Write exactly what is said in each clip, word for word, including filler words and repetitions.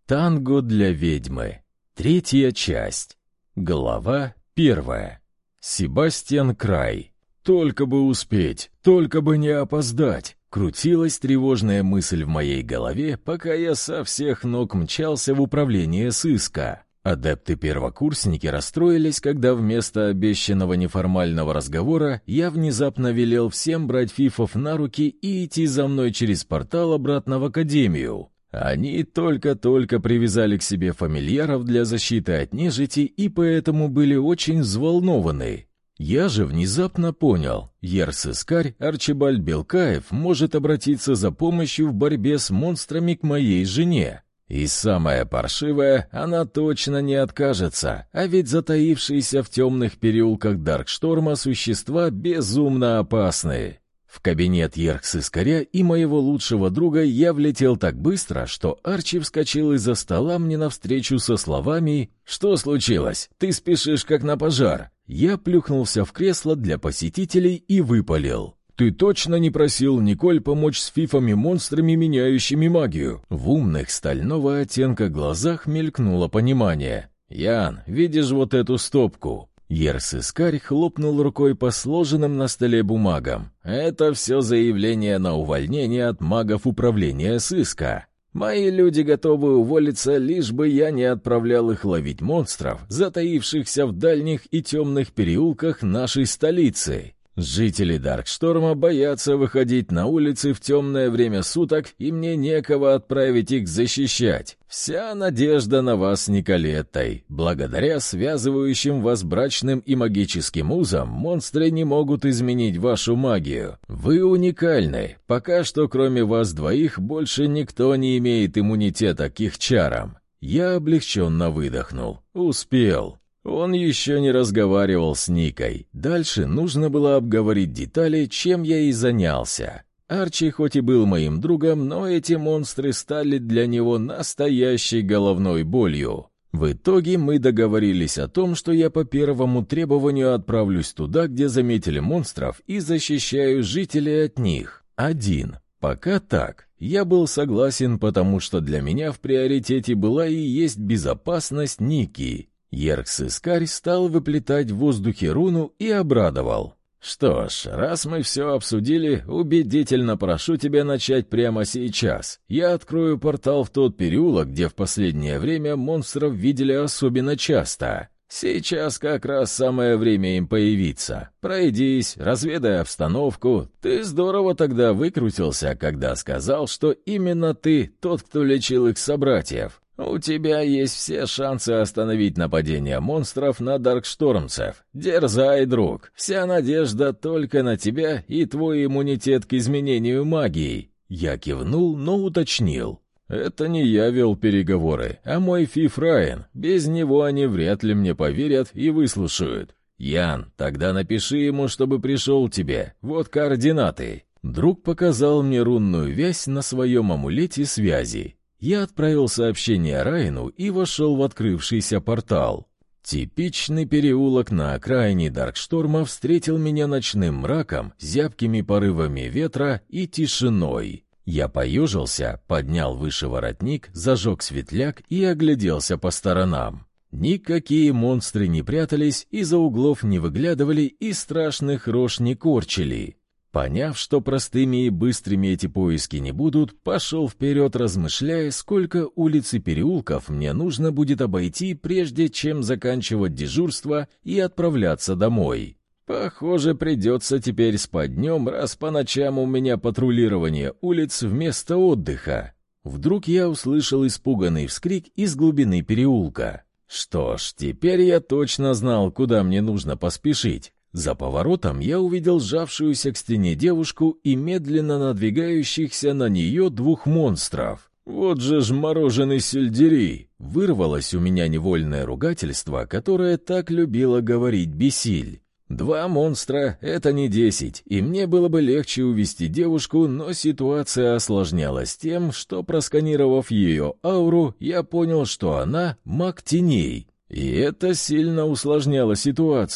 Танго для ведьмы. Третья часть. Глава первая. Себастьян Край. Только бы успеть, только бы не опоздать. Крутилась тревожная мысль в моей голове, пока я со всех ног мчался в управление сыска. Адепты-первокурсники расстроились, когда вместо обещанного неформального разговора я внезапно велел всем брать фифов на руки и идти за мной через портал обратно в академию. Они только-только привязали к себе фамильяров для защиты от нежити и поэтому были очень взволнованы. Я же внезапно понял, Ер-сыскарь Арчибальд Белкаев может обратиться за помощью в борьбе с монстрами к моей жене. И самое паршивое, она точно не откажется, а ведь затаившиеся в темных переулках Даркшторма существа безумно опасны. В кабинет Ер-сыскаря и моего лучшего друга я влетел так быстро, что Арчи вскочил из-за стола мне навстречу со словами «Что случилось? Ты спешишь как на пожар». Я плюхнулся в кресло для посетителей и выпалил. «Ты точно не просил Николь помочь с фифами-монстрами, меняющими магию?» В умных стального оттенка глазах мелькнуло понимание. «Ян, видишь вот эту стопку?» Ер-сыскарь хлопнул рукой по сложенным на столе бумагам. «Это все заявление на увольнение от магов управления сыска. Мои люди готовы уволиться, лишь бы я не отправлял их ловить монстров, затаившихся в дальних и темных переулках нашей столицы. Жители Даркшторма боятся выходить на улицы в темное время суток, и мне некого отправить их защищать. Вся надежда на вас с Николеттой. Благодаря связывающим вас брачным и магическим узам, монстры не могут изменить вашу магию. Вы уникальны. Пока что, кроме вас двоих, больше никто не имеет иммунитета к их чарам». Я облегченно выдохнул. Успел. Он еще не разговаривал с Никой. Дальше нужно было обговорить детали, чем я и занялся. Арчи хоть и был моим другом, но эти монстры стали для него настоящей головной болью. В итоге мы договорились о том, что я по первому требованию отправлюсь туда, где заметили монстров, и защищаю жителей от них. Один. Пока так. Я был согласен, потому что для меня в приоритете была и есть безопасность Ники. Ер-сыскарь стал выплетать в воздухе руну и обрадовал. «Что ж, раз мы все обсудили, убедительно прошу тебя начать прямо сейчас. Я открою портал в тот переулок, где в последнее время монстров видели особенно часто. Сейчас как раз самое время им появиться. Пройдись, разведай обстановку. Ты здорово тогда выкрутился, когда сказал, что именно ты тот, кто лечил их собратьев. У тебя есть все шансы остановить нападение монстров на даркштормцев. Дерзай, друг. Вся надежда только на тебя и твой иммунитет к изменению магии». Я кивнул, но уточнил. «Это не я вел переговоры, а мой фиф Райан. Без него они вряд ли мне поверят и выслушают. Ян, тогда напиши ему, чтобы пришел тебе. Вот координаты». Друг показал мне рунную вязь на своем амулете связи. Я отправил сообщение Райану и вошел в открывшийся портал. Типичный переулок на окраине Даркшторма встретил меня ночным мраком, зябкими порывами ветра и тишиной. Я поежился, поднял выше воротник, зажег светляк и огляделся по сторонам. Никакие монстры не прятались, из-за углов не выглядывали и страшных рож не корчили. Поняв, что простыми и быстрыми эти поиски не будут, пошел вперед, размышляя, сколько улиц и переулков мне нужно будет обойти, прежде чем заканчивать дежурство и отправляться домой. Похоже, придется теперь спать днем, раз по ночам у меня патрулирование улиц вместо отдыха. Вдруг я услышал испуганный вскрик из глубины переулка. Что ж, теперь я точно знал, куда мне нужно поспешить. За поворотом я увидел сжавшуюся к стене девушку и медленно надвигающихся на нее двух монстров. «Вот же ж мороженый сельдерей!» Вырвалось у меня невольное ругательство, которое так любила говорить Бесиль. Два монстра — это не десять, и мне было бы легче увести девушку, но ситуация осложнялась тем, что, просканировав ее ауру, я понял, что она — маг теней. И это сильно усложняло ситуацию.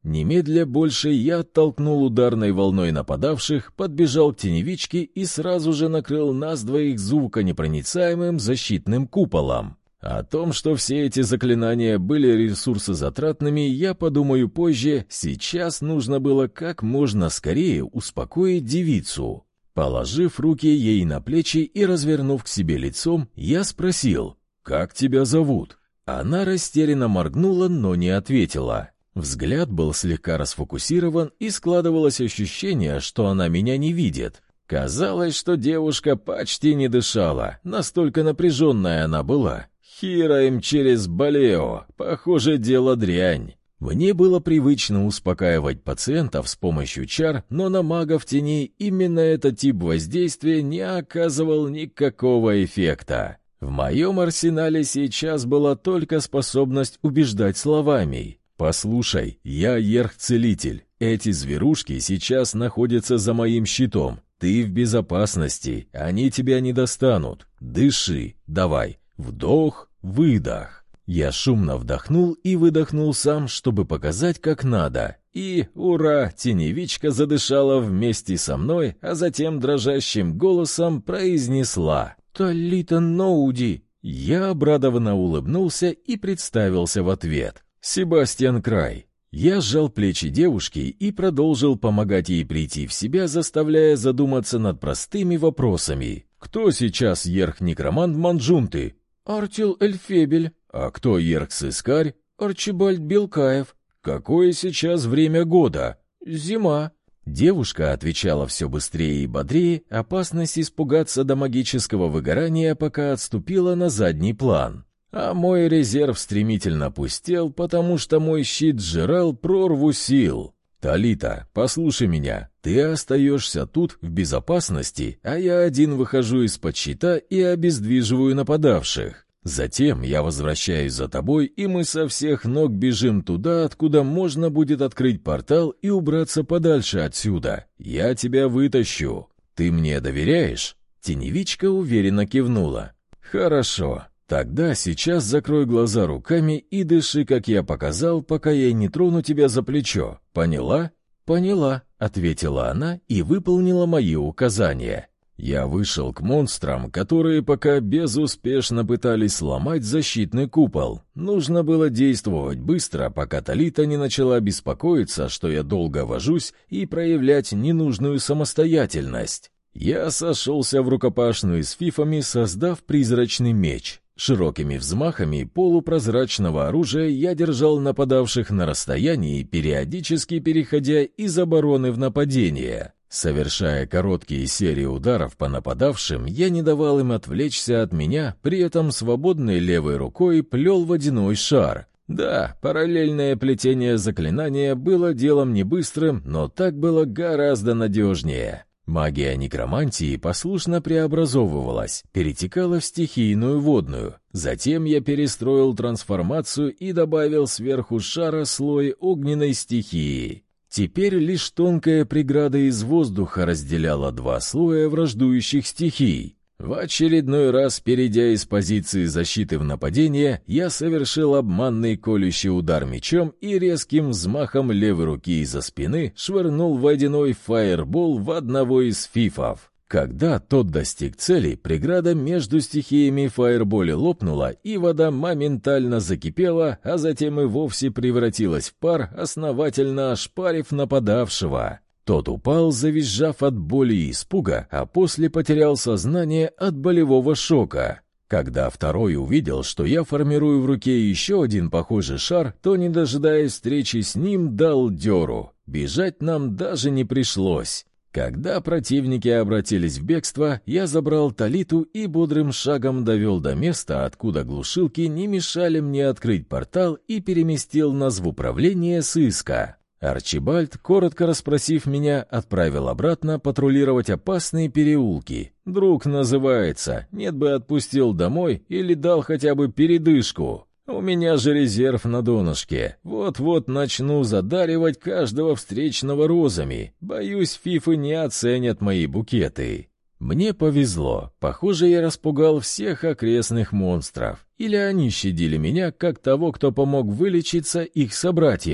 Немедля больше я оттолкнул ударной волной нападавших, подбежал к теневичке и сразу же накрыл нас двоих звуконепроницаемым защитным куполом. О том, что все эти заклинания были ресурсозатратными, я подумаю позже, сейчас нужно было как можно скорее успокоить девицу. Положив руки ей на плечи и развернув к себе лицом, я спросил: «Как тебя зовут?» Она растерянно моргнула, но не ответила. Взгляд был слегка расфокусирован, и складывалось ощущение, что она меня не видит. Казалось, что девушка почти не дышала, настолько напряженная она была. Хира им через Балео, похоже, дело дрянь. Мне было привычно успокаивать пациентов с помощью чар, но на магов теней именно этот тип воздействия не оказывал никакого эффекта. В моем арсенале сейчас была только способность убеждать словами. «Послушай, я Ерх-целитель. Эти зверушки сейчас находятся за моим щитом. Ты в безопасности, они тебя не достанут. Дыши, давай». Вдох, выдох. Я шумно вдохнул и выдохнул сам, чтобы показать, как надо. И, ура, теневичка задышала вместе со мной, а затем дрожащим голосом произнесла: «Талита Ноуди». Я обрадованно улыбнулся и представился в ответ: «Себастьян Край». Я сжал плечи девушки и продолжил помогать ей прийти в себя, заставляя задуматься над простыми вопросами. «Кто сейчас Ерх-некромант Манджунты?» «Артил Эльфебель». «А кто Ерх-сыскарь?» «Арчибальд Белкаев». «Какое сейчас время года?» «Зима». Девушка отвечала все быстрее и бодрее, опасность испугаться до магического выгорания пока отступила на задний план. А мой резерв стремительно пустел, потому что мой щит сжирал прорву сил. «Талита, послушай меня, ты остаешься тут в безопасности, а я один выхожу из-под щита и обездвиживаю нападавших. Затем я возвращаюсь за тобой, и мы со всех ног бежим туда, откуда можно будет открыть портал и убраться подальше отсюда. Я тебя вытащу. Ты мне доверяешь?» Теневичка уверенно кивнула. «Хорошо. Тогда сейчас закрой глаза руками и дыши, как я показал, пока я не трону тебя за плечо. Поняла?» «Поняла», — ответила она и выполнила мои указания. Я вышел к монстрам, которые пока безуспешно пытались сломать защитный купол. Нужно было действовать быстро, пока Талита не начала беспокоиться, что я долго вожусь, и проявлять ненужную самостоятельность. Я сошелся в рукопашную с фифами, создав призрачный меч. Широкими взмахами полупрозрачного оружия я держал нападавших на расстоянии, периодически переходя из обороны в нападение. Совершая короткие серии ударов по нападавшим, я не давал им отвлечься от меня, при этом свободной левой рукой плел водяной шар. Да, параллельное плетение заклинания было делом не быстрым, но так было гораздо надежнее. Магия некромантии послушно преобразовывалась, перетекала в стихийную водную. Затем я перестроил трансформацию и добавил сверху шара слой огненной стихии. Теперь лишь тонкая преграда из воздуха разделяла два слоя враждующих стихий. В очередной раз, перейдя из позиции защиты в нападение, я совершил обманный колющий удар мечом и резким взмахом левой руки из-за спины швырнул водяной фаербол в одного из фифов. Когда тот достиг цели, преграда между стихиями фаерболя лопнула, и вода моментально закипела, а затем и вовсе превратилась в пар, основательно ошпарив нападавшего. Тот упал, завизжав от боли и испуга, а после потерял сознание от болевого шока. Когда второй увидел, что я формирую в руке еще один похожий шар, то, не дожидаясь встречи с ним, дал дёру. Бежать нам даже не пришлось. Когда противники обратились в бегство, я забрал Талиту и бодрым шагом довел до места, откуда глушилки не мешали мне открыть портал, и переместил нас в управление сыска. Арчибальд, коротко расспросив меня, отправил обратно патрулировать опасные переулки. Друг называется, нет бы отпустил домой или дал хотя бы передышку. У меня же резерв на донышке. Вот-вот начну задаривать каждого встречного розами. Боюсь, фифы не оценят мои букеты. Мне повезло. Похоже, я распугал всех окрестных монстров. Или они щадили меня, как того, кто помог вылечиться их собратьям.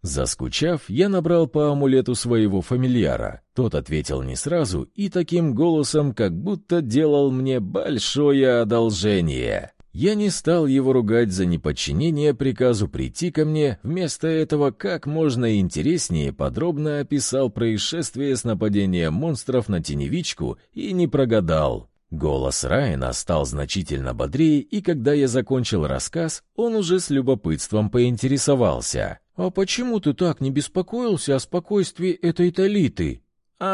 Заскучав, я набрал по амулету своего фамильяра. Тот ответил не сразу и таким голосом, как будто делал мне большое одолжение. Я не стал его ругать за неподчинение приказу прийти ко мне, вместо этого как можно интереснее подробно описал происшествие с нападением монстров на теневичку и не прогадал. Голос Райана стал значительно бодрее, и когда я закончил рассказ, он уже с любопытством поинтересовался. «А почему ты так не беспокоился о спокойствии этой Талиты?»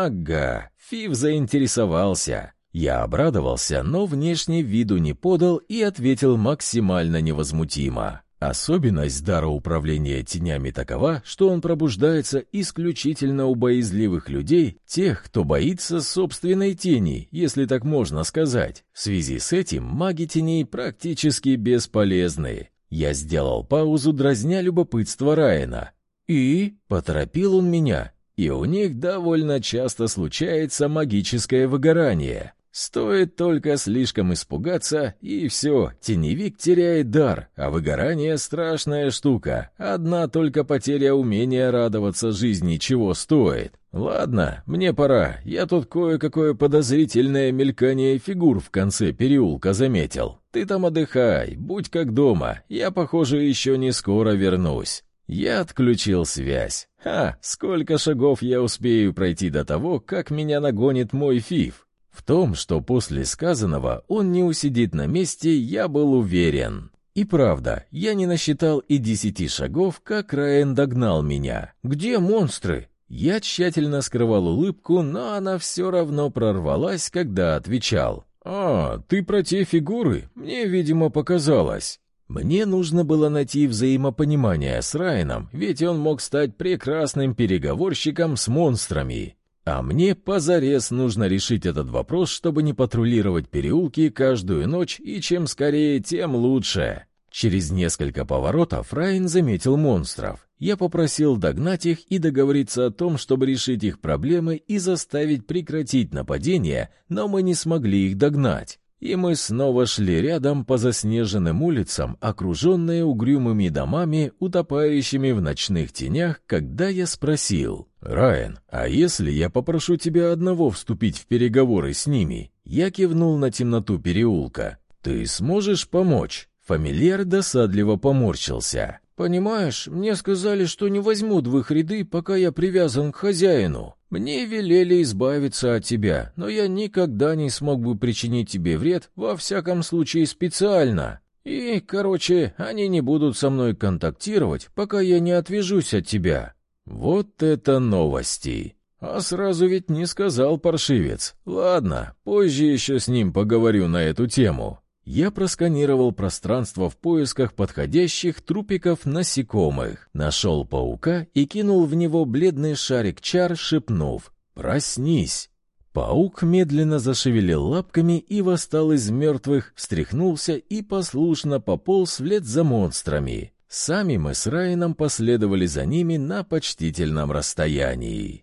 «Ага, Фив заинтересовался». Я обрадовался, но внешне виду не подал и ответил максимально невозмутимо. Особенность дара управления тенями такова, что он пробуждается исключительно у боязливых людей, тех, кто боится собственной тени, если так можно сказать. В связи с этим маги теней практически бесполезны. Я сделал паузу, дразня любопытство Райана. «И?» — поторопил он меня. «И у них довольно часто случается магическое выгорание». Стоит только слишком испугаться, и все, теневик теряет дар, а выгорание — страшная штука. Одна только потеря умения радоваться жизни чего стоит. Ладно, мне пора, я тут кое-какое подозрительное мелькание фигур в конце переулка заметил. Ты там отдыхай, будь как дома, я, похоже, еще не скоро вернусь. Я отключил связь. Ха, сколько шагов я успею пройти до того, как меня нагонит мой Фив? В том, что после сказанного он не усидит на месте, я был уверен. И правда, я не насчитал и десяти шагов, как Райан догнал меня. «Где монстры?» Я тщательно скрывал улыбку, но она все равно прорвалась, когда отвечал. «А, ты про те фигуры? Мне, видимо, показалось». Мне нужно было найти взаимопонимание с Райаном, ведь он мог стать прекрасным переговорщиком с монстрами. А мне позарез нужно решить этот вопрос, чтобы не патрулировать переулки каждую ночь, и чем скорее, тем лучше. Через несколько поворотов Райан заметил монстров. Я попросил догнать их и договориться о том, чтобы решить их проблемы и заставить прекратить нападение, но мы не смогли их догнать. И мы снова шли рядом по заснеженным улицам, окруженные угрюмыми домами, утопающими в ночных тенях, когда я спросил: «Райан, а если я попрошу тебя одного вступить в переговоры с ними?» Я кивнул на темноту переулка. «Ты сможешь помочь?» Фамильяр досадливо поморщился. «Понимаешь, мне сказали, что не возьмут в их ряды, пока я привязан к хозяину. Мне велели избавиться от тебя, но я никогда не смог бы причинить тебе вред, во всяком случае специально. И, короче, они не будут со мной контактировать, пока я не отвяжусь от тебя». Вот это новости! А сразу ведь не сказал паршивец. Ладно, позже еще с ним поговорю на эту тему. Я просканировал пространство в поисках подходящих трупиков насекомых, нашел паука и кинул в него бледный шарик чар, шепнув: «Проснись!». Паук медленно зашевелил лапками и восстал из мертвых, встряхнулся и послушно пополз вслед за монстрами. Сами мы с Райаном последовали за ними на почтительном расстоянии.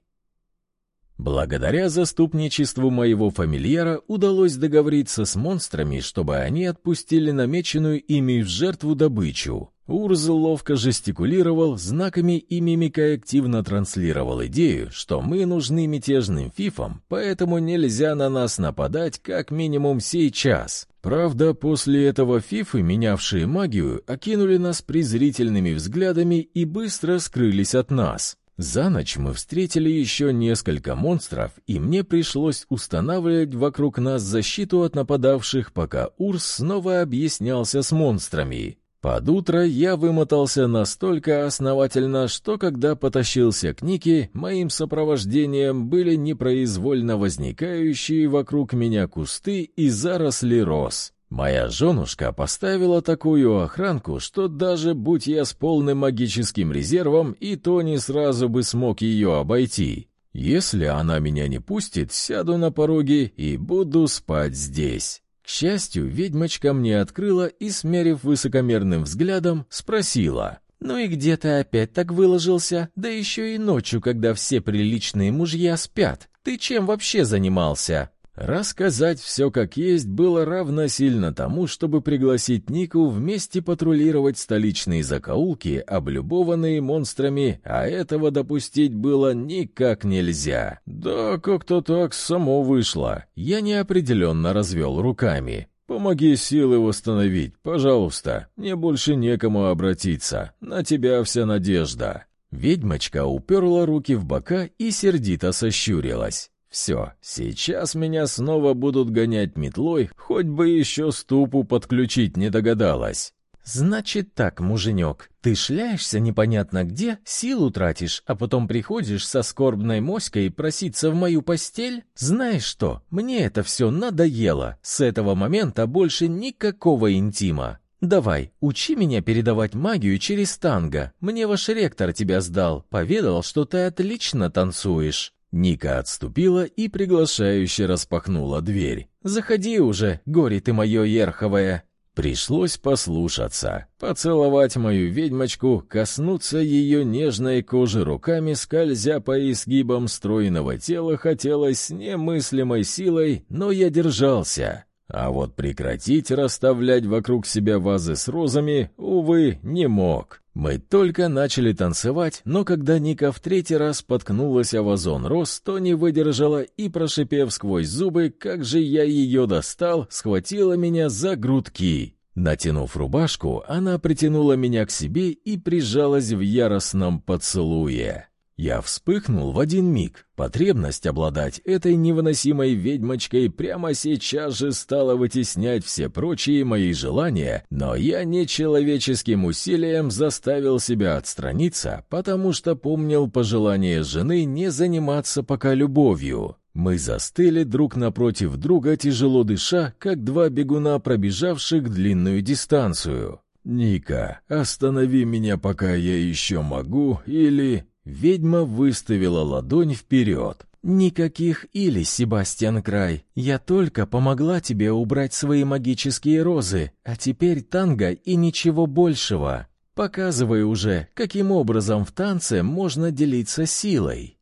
Благодаря заступничеству моего фамильяра удалось договориться с монстрами, чтобы они отпустили намеченную ими в жертву добычу. Урз ловко жестикулировал, знаками и мимикой активно транслировал идею, что мы нужны мятежным фифам, поэтому нельзя на нас нападать как минимум сейчас. Правда, после этого фифы, менявшие магию, окинули нас презрительными взглядами и быстро скрылись от нас. За ночь мы встретили еще несколько монстров, и мне пришлось устанавливать вокруг нас защиту от нападавших, пока Урс снова объяснялся с монстрами. Под утро я вымотался настолько основательно, что когда потащился к Нике, моим сопровождением были непроизвольно возникающие вокруг меня кусты и заросли роз. Моя женушка поставила такую охранку, что даже будь я с полным магическим резервом, и то не сразу бы смог ее обойти. Если она меня не пустит, сяду на пороге и буду спать здесь. К счастью, ведьмочка мне открыла и, смерив высокомерным взглядом, спросила: «Ну и где ты опять так выложился? Да еще и ночью, когда все приличные мужья спят. Ты чем вообще занимался?» Рассказать все как есть было равносильно тому, чтобы пригласить Нику вместе патрулировать столичные закоулки, облюбованные монстрами, а этого допустить было никак нельзя. Да как-то так само вышло. Я неопределенно развел руками. «Помоги силы восстановить, пожалуйста. Мне больше некому обратиться. На тебя вся надежда». Ведьмочка уперла руки в бока и сердито сощурилась. «Все, сейчас меня снова будут гонять метлой, хоть бы еще ступу подключить не догадалась». «Значит так, муженек, ты шляешься непонятно где, силу тратишь, а потом приходишь со скорбной моськой проситься в мою постель? Знаешь что, мне это все надоело. С этого момента больше никакого интима. Давай, учи меня передавать магию через танго. Мне ваш ректор тебя сдал, поведал, что ты отлично танцуешь». Ника отступила и приглашающе распахнула дверь. «Заходи уже, горе ты мое ерховое». Пришлось послушаться, поцеловать мою ведьмочку, коснуться ее нежной кожи руками, скользя по изгибам стройного тела, хотелось с немыслимой силой, но я держался. А вот прекратить расставлять вокруг себя вазы с розами, увы, не мог. Мы только начали танцевать, но когда Ника в третий раз споткнулась о вазон роз, то не выдержала и, прошипев сквозь зубы, как же я ее достал, схватила меня за грудки. Натянув рубашку, она притянула меня к себе и прижалась в яростном поцелуе. Я вспыхнул в один миг. Потребность обладать этой невыносимой ведьмочкой прямо сейчас же стала вытеснять все прочие мои желания, но я нечеловеческим усилием заставил себя отстраниться, потому что помнил пожелание жены не заниматься пока любовью. Мы застыли друг напротив друга, тяжело дыша, как два бегуна, пробежавших длинную дистанцию. «Ника, останови меня, пока я еще могу, или...» Ведьма выставила ладонь вперед. «Никаких «или», Себастьян Край. Я только помогла тебе убрать свои магические розы, а теперь танго и ничего большего. Показывай уже, каким образом в танце можно делиться силой».